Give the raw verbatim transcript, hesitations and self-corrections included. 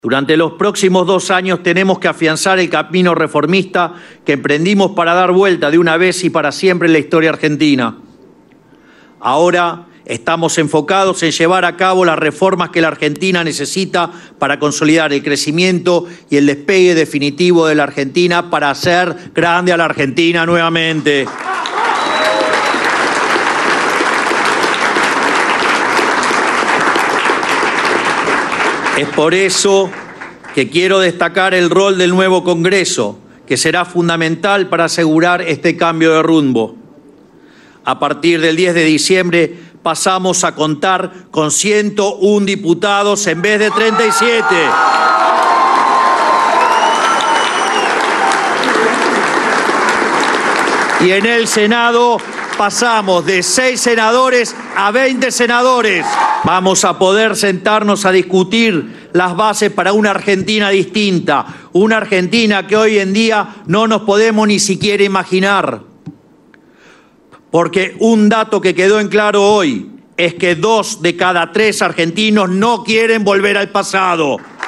Durante los próximos dos años tenemos que afianzar el camino reformista que emprendimos para dar vuelta de una vez y para siempre en la historia argentina. Ahora estamos enfocados en llevar a cabo las reformas que la Argentina necesita para consolidar el crecimiento y el despegue definitivo de la Argentina para hacer grande a la Argentina nuevamente. Es por eso que quiero destacar el rol del nuevo Congreso, que será fundamental para asegurar este cambio de rumbo. A partir del diez de diciembre pasamos a contar con ciento uno diputados en vez de treinta y siete. Y en el Senado pasamos de seis senadores a veinte senadores. Vamos a poder sentarnos a discutir las bases para una Argentina distinta, una Argentina que hoy en día no nos podemos ni siquiera imaginar. Porque un dato que quedó en claro hoy es que dos de cada tres argentinos no quieren volver al pasado.